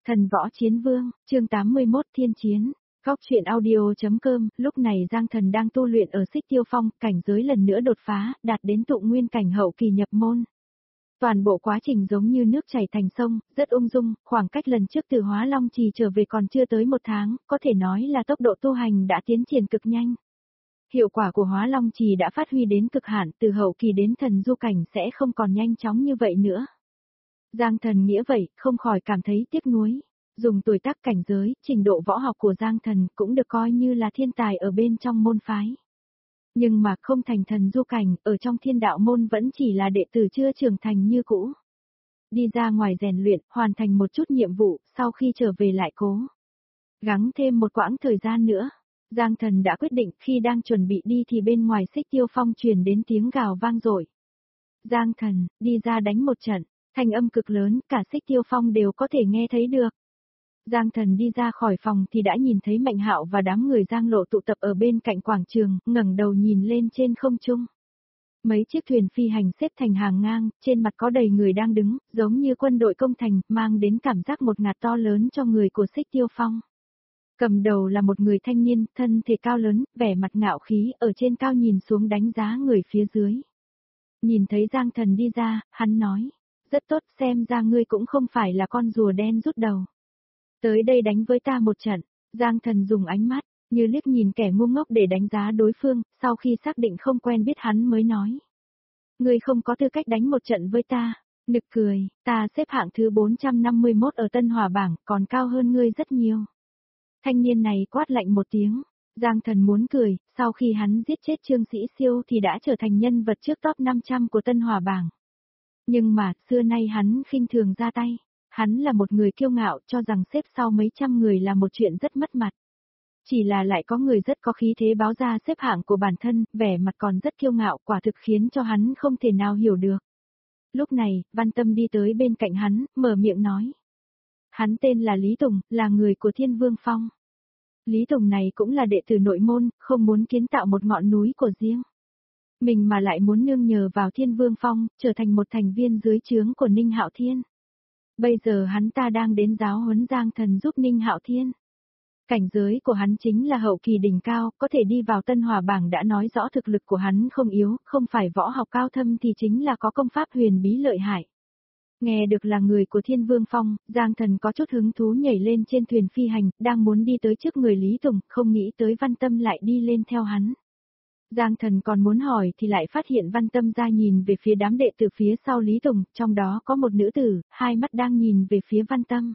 Thần võ chiến vương, chương 81 thiên chiến. Góc truyện audio.com, lúc này Giang Thần đang tu luyện ở Xích Tiêu Phong, cảnh giới lần nữa đột phá, đạt đến tụ nguyên cảnh hậu kỳ nhập môn. Toàn bộ quá trình giống như nước chảy thành sông, rất ung dung, khoảng cách lần trước từ Hóa Long Trì trở về còn chưa tới 1 tháng, có thể nói là tốc độ tu hành đã tiến triển cực nhanh. Hiệu quả của Hóa Long Trì đã phát huy đến cực hạn, từ hậu kỳ đến thần du cảnh sẽ không còn nhanh chóng như vậy nữa. Giang Thần nghĩa vậy, không khỏi cảm thấy tiếc nuối. Dùng tuổi tác cảnh giới, trình độ võ học của Giang Thần cũng được coi như là thiên tài ở bên trong môn phái. Nhưng mà không thành thần du cảnh, ở trong thiên đạo môn vẫn chỉ là đệ tử chưa trưởng thành như cũ. Đi ra ngoài rèn luyện, hoàn thành một chút nhiệm vụ, sau khi trở về lại cố gắng thêm một quãng thời gian nữa. Giang Thần đã quyết định, khi đang chuẩn bị đi thì bên ngoài Xích Tiêu Phong truyền đến tiếng gào vang dội. Giang Thần, đi ra đánh một trận. Thanh âm cực lớn, cả Xích Tiêu Phong đều có thể nghe thấy được. Giang Thần đi ra khỏi phòng thì đã nhìn thấy Mạnh Hạo và đám người Giang Lộ tụ tập ở bên cạnh quảng trường, ngẩng đầu nhìn lên trên không trung. Mấy chiếc thuyền phi hành xếp thành hàng ngang, trên mặt có đầy người đang đứng, giống như quân đội công thành, mang đến cảm giác một ngạt to lớn cho người của Xích Tiêu Phong. Cầm đầu là một người thanh niên, thân thể cao lớn, vẻ mặt ngạo khí, ở trên cao nhìn xuống đánh giá người phía dưới. Nhìn thấy Giang Thần đi ra, hắn nói. Rất tốt, xem ra ngươi cũng không phải là con rùa đen rút đầu. Tới đây đánh với ta một trận. Giang Thần dùng ánh mắt, như liếc nhìn kẻ ngu ngốc để đánh giá đối phương, sau khi xác định không quen biết hắn mới nói. Ngươi không có tư cách đánh một trận với ta. Nực cười, ta xếp hạng thứ 451 ở Tân Hòa bảng, còn cao hơn ngươi rất nhiều. Thanh niên này quát lạnh một tiếng. Giang Thần muốn cười, sau khi hắn giết chết Trương Sĩ Siêu thì đã trở thành nhân vật trước top 500 của Tân Hòa bảng. Nhưng mà, xưa nay hắn khinh thường ra tay. Hắn là một người kiêu ngạo, cho rằng xếp sau mấy trăm người là một chuyện rất mất mặt. Chỉ là lại có người rất có khí thế báo ra xếp hạng của bản thân, vẻ mặt còn rất kiêu ngạo, quả thực khiến cho hắn không thể nào hiểu được. Lúc này, Văn Tâm đi tới bên cạnh hắn, mở miệng nói. Hắn tên là Lý Tùng, là người của Thiên Vương Phong. Lý Tùng này cũng là đệ tử nội môn, không muốn kiến tạo một ngọn núi của riêng. Mình mà lại muốn nương nhờ vào Thiên Vương Phong, trở thành một thành viên dưới trướng của Ninh Hạo Thiên. Bây giờ hắn ta đang đến giáo huấn Giang Thần giúp Ninh Hạo Thiên. Cảnh giới của hắn chính là hậu kỳ đỉnh cao, có thể đi vào Tân Hòa bảng đã nói rõ thực lực của hắn không yếu, không phải võ học cao thâm thì chính là có công pháp huyền bí lợi hại. Nghe được là người của Thiên Vương Phong, Giang Thần có chút hứng thú nhảy lên trên thuyền phi hành, đang muốn đi tới trước người Lý Tùng, không nghĩ tới Văn Tâm lại đi lên theo hắn. Giang Thần còn muốn hỏi thì lại phát hiện Văn Tâm ra nhìn về phía đám đệ tử phía sau Lý Tùng, trong đó có một nữ tử, hai mắt đang nhìn về phía Văn Tâm.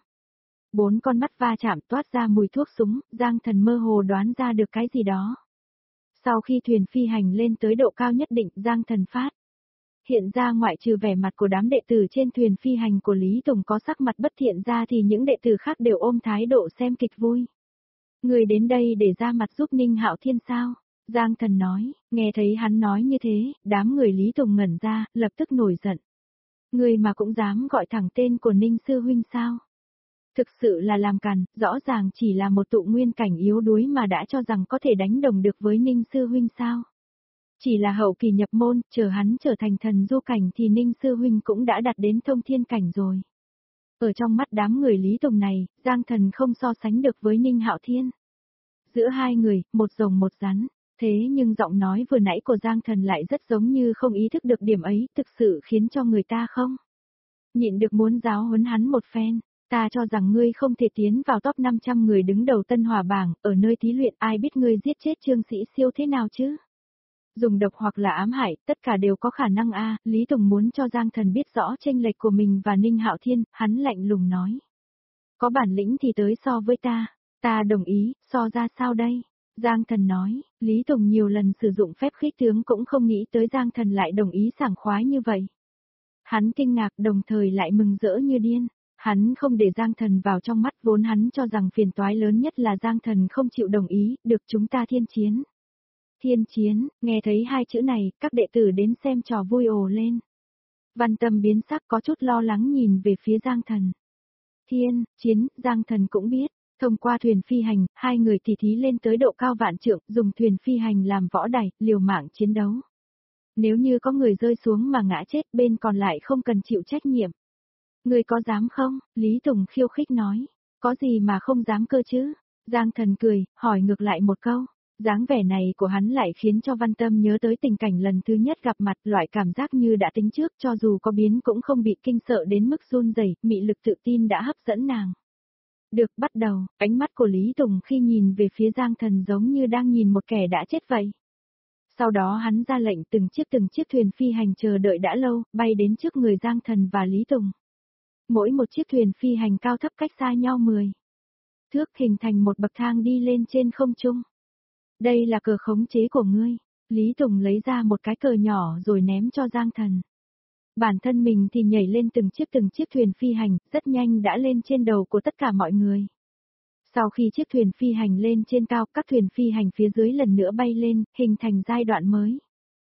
4 con mắt va chạm toát ra mùi thuốc súng, Giang Thần mơ hồ đoán ra được cái gì đó. Sau khi thuyền phi hành lên tới độ cao nhất định, Giang Thần phát hiện ra ngoại trừ vẻ mặt của đám đệ tử trên thuyền phi hành của Lý Tùng có sắc mặt bất thiện ra thì những đệ tử khác đều ôm thái độ xem kịch vui. Người đến đây để ra mặt giúp Ninh Hạo Thiên sao? Giang Thần nói, nghe thấy hắn nói như thế, đám người Lý Tùng ngẩn ra, lập tức nổi giận. Người mà cũng dám gọi thẳng tên của Ninh Sư Huynh sao? Thực sự là làm càn, rõ ràng chỉ là một tụ nguyên cảnh yếu đuối mà đã cho rằng có thể đánh đồng được với Ninh Sư Huynh sao? Chỉ là hậu kỳ nhập môn, chờ hắn trở thành thần du cảnh thì Ninh Sư Huynh cũng đã đạt đến thông thiên cảnh rồi. Ở trong mắt đám người Lý Tùng này, Giang Thần không so sánh được với Ninh Hạo Thiên. Giữa hai người, một rồng một rắn. Thế nhưng giọng nói vừa nãy của Giang Thần lại rất giống như không ý thức được điểm ấy, thực sự khiến cho người ta không nhịn được muốn giáo huấn hắn một phen. Ta cho rằng ngươi không thể tiến vào top 500 người đứng đầu Tân Hòa bảng, ở nơi thí luyện ai biết ngươi giết chết Trương Sĩ Siêu thế nào chứ? Dùng độc hoặc là ám hại, tất cả đều có khả năng a. Lý Tùng muốn cho Giang Thần biết rõ chênh lệch của mình và Ninh Hạo Thiên, hắn lạnh lùng nói. Có bản lĩnh thì tới so với ta đồng ý, so ra sao đây? Giang Thần nói, Lý Tùng nhiều lần sử dụng phép khích tướng cũng không nghĩ tới Giang Thần lại đồng ý sảng khoái như vậy. Hắn kinh ngạc đồng thời lại mừng rỡ như điên. Hắn không để Giang Thần vào trong mắt, vốn hắn cho rằng phiền toái lớn nhất là Giang Thần không chịu đồng ý, được chúng ta thiên chiến. Thiên chiến, nghe thấy hai chữ này, các đệ tử đến xem trò vui ồ lên. Văn Tâm biến sắc có chút lo lắng nhìn về phía Giang Thần. Thiên, chiến, Giang Thần cũng biết. Thông qua thuyền phi hành, hai người tỉ thí lên tới độ cao vạn trượng, dùng thuyền phi hành làm võ đài, liều mạng chiến đấu. Nếu như có người rơi xuống mà ngã chết, bên còn lại không cần chịu trách nhiệm. Người có dám không? Lý Tùng khiêu khích nói. Có gì mà không dám cơ chứ? Giang Thần cười, hỏi ngược lại một câu. Dáng vẻ này của hắn lại khiến cho Văn Tâm nhớ tới tình cảnh lần thứ nhất gặp mặt, loại cảm giác như đã tính trước, cho dù có biến cũng không bị kinh sợ đến mức run rẩy, mị lực tự tin đã hấp dẫn nàng. Được, bắt đầu. Ánh mắt của Lý Tùng khi nhìn về phía Giang Thần giống như đang nhìn một kẻ đã chết vậy. Sau đó hắn ra lệnh từng chiếc thuyền phi hành chờ đợi đã lâu, bay đến trước người Giang Thần và Lý Tùng. Mỗi một chiếc thuyền phi hành cao thấp cách xa nhau 10 thước, hình thành một bậc thang đi lên trên không trung. Đây là cờ khống chế của ngươi. Lý Tùng lấy ra một cái cờ nhỏ rồi ném cho Giang Thần. Bản thân mình thì nhảy lên từng chiếc thuyền phi hành, rất nhanh đã lên trên đầu của tất cả mọi người. Sau khi chiếc thuyền phi hành lên trên cao, các thuyền phi hành phía dưới lần nữa bay lên, hình thành giai đoạn mới.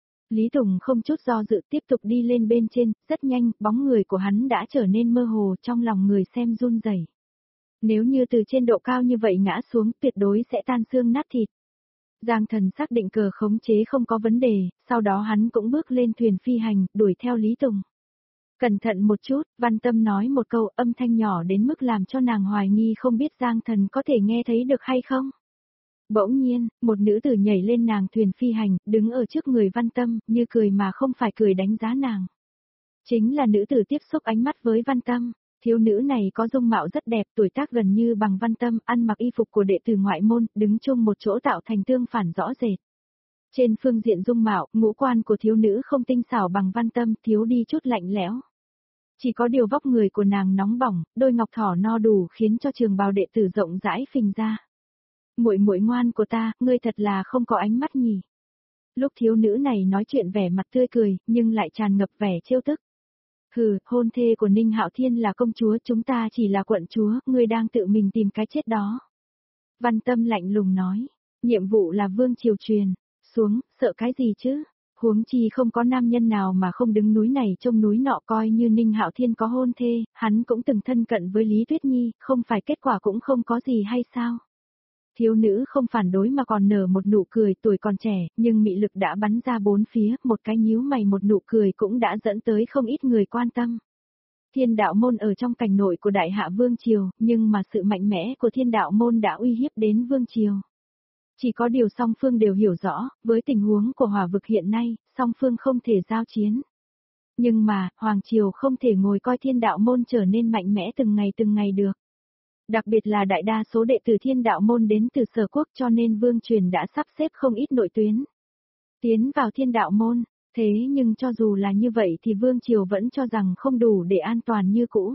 Lý Tùng không chút do dự tiếp tục đi lên bên trên, rất nhanh, bóng người của hắn đã trở nên mơ hồ trong lòng người xem run rẩy. Nếu như từ trên độ cao như vậy ngã xuống, tuyệt đối sẽ tan xương nát thịt. Giang Thần xác định cờ khống chế không có vấn đề, sau đó hắn cũng bước lên thuyền phi hành, đuổi theo Lý Tùng. Cẩn thận một chút, Văn Tâm nói một câu, âm thanh nhỏ đến mức làm cho nàng hoài nghi không biết Giang Thần có thể nghe thấy được hay không. Bỗng nhiên, một nữ tử nhảy lên nàng thuyền phi hành, đứng ở trước người Văn Tâm, như cười mà không phải cười đánh giá nàng. Chính là nữ tử tiếp xúc ánh mắt với Văn Tâm. Thiếu nữ này có dung mạo rất đẹp, tuổi tác gần như bằng Văn Tâm, ăn mặc y phục của đệ tử ngoại môn, đứng chung một chỗ tạo thành tương phản rõ rệt. Trên phương diện dung mạo, ngũ quan của thiếu nữ không tinh xảo bằng Văn Tâm, thiếu đi chút lạnh lẽo. Chỉ có điều vóc người của nàng nóng bỏng, đôi ngọc thỏ no đủ khiến cho trường bào đệ tử rộng rãi phình ra. Muội muội ngoan của ta, ngươi thật là không có ánh mắt nhỉ. Lúc thiếu nữ này nói chuyện vẻ mặt tươi cười, nhưng lại tràn ngập vẻ trêu tức. Hừ, hôn thê của Ninh Hạo Thiên là công chúa, chúng ta chỉ là quận chúa, ngươi đang tự mình tìm cái chết đó. Văn Tâm lạnh lùng nói, nhiệm vụ là vương triều truyền, xuống, sợ cái gì chứ? Huống chi không có nam nhân nào mà không đứng núi này trông núi nọ, coi như Ninh Hạo Thiên có hôn thê, hắn cũng từng thân cận với Lý Tuyết Nhi, không phải kết quả cũng không có gì hay sao? Thiếu nữ không phản đối mà còn nở một nụ cười, tuổi còn trẻ, nhưng mị lực đã bắn ra bốn phía, một cái nhíu mày một nụ cười cũng đã dẫn tới không ít người quan tâm. Thiên đạo môn ở trong cảnh nội của Đại Hạ Vương Triều, nhưng mà sự mạnh mẽ của thiên đạo môn đã uy hiếp đến Vương Triều. Chỉ có điều song phương đều hiểu rõ, với tình huống của Hỏa vực hiện nay, song phương không thể giao chiến. Nhưng mà, Hoàng Triều không thể ngồi coi thiên đạo môn trở nên mạnh mẽ từng ngày được. Đặc biệt là đại đa số đệ tử thiên đạo môn đến từ sở quốc, cho nên Vương Truyền đã sắp xếp không ít nội tuyến tiến vào thiên đạo môn. Thế nhưng cho dù là như vậy thì Vương Triều vẫn cho rằng không đủ để an toàn như cũ.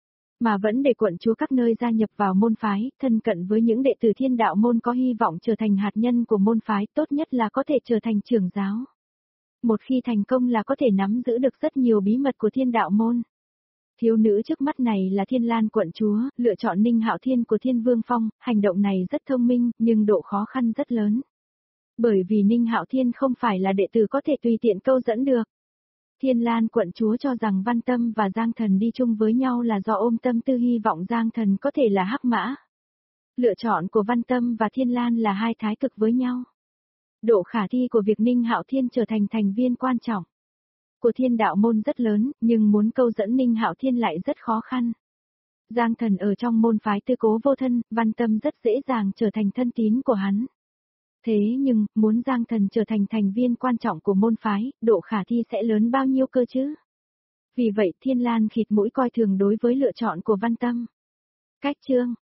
Mà vẫn để quận chúa các nơi gia nhập vào môn phái, thân cận với những đệ tử thiên đạo môn có hy vọng trở thành hạt nhân của môn phái, tốt nhất là có thể trở thành trưởng giáo. Một khi thành công là có thể nắm giữ được rất nhiều bí mật của thiên đạo môn. Thiếu nữ trước mắt này là Thiên Lan quận chúa, lựa chọn Ninh Hạo Thiên của Thiên Vương Phong, hành động này rất thông minh, nhưng độ khó khăn rất lớn. Bởi vì Ninh Hạo Thiên không phải là đệ tử có thể tùy tiện câu dẫn được. Thiên Lan quận chúa cho rằng Văn Tâm và Giang Thần đi chung với nhau là do ôm tâm tư hy vọng Giang Thần có thể là hắc mã. Lựa chọn của Văn Tâm và Thiên Lan là hai thái cực với nhau. Độ khả thi của việc Ninh Hạo Thiên trở thành thành viên quan trọng của thiên đạo môn rất lớn, nhưng muốn câu dẫn Ninh Hạo Thiên lại rất khó khăn. Giang Thần ở trong môn phái Tư Cố Vô Thân, Văn Tâm rất dễ dàng trở thành thân tín của hắn. Thế nhưng, muốn Giang Thần trở thành thành viên quan trọng của môn phái, độ khả thi sẽ lớn bao nhiêu cơ chứ? Vì vậy Thiên Lan khịt mũi coi thường đối với lựa chọn của Văn Tâm. Cách chương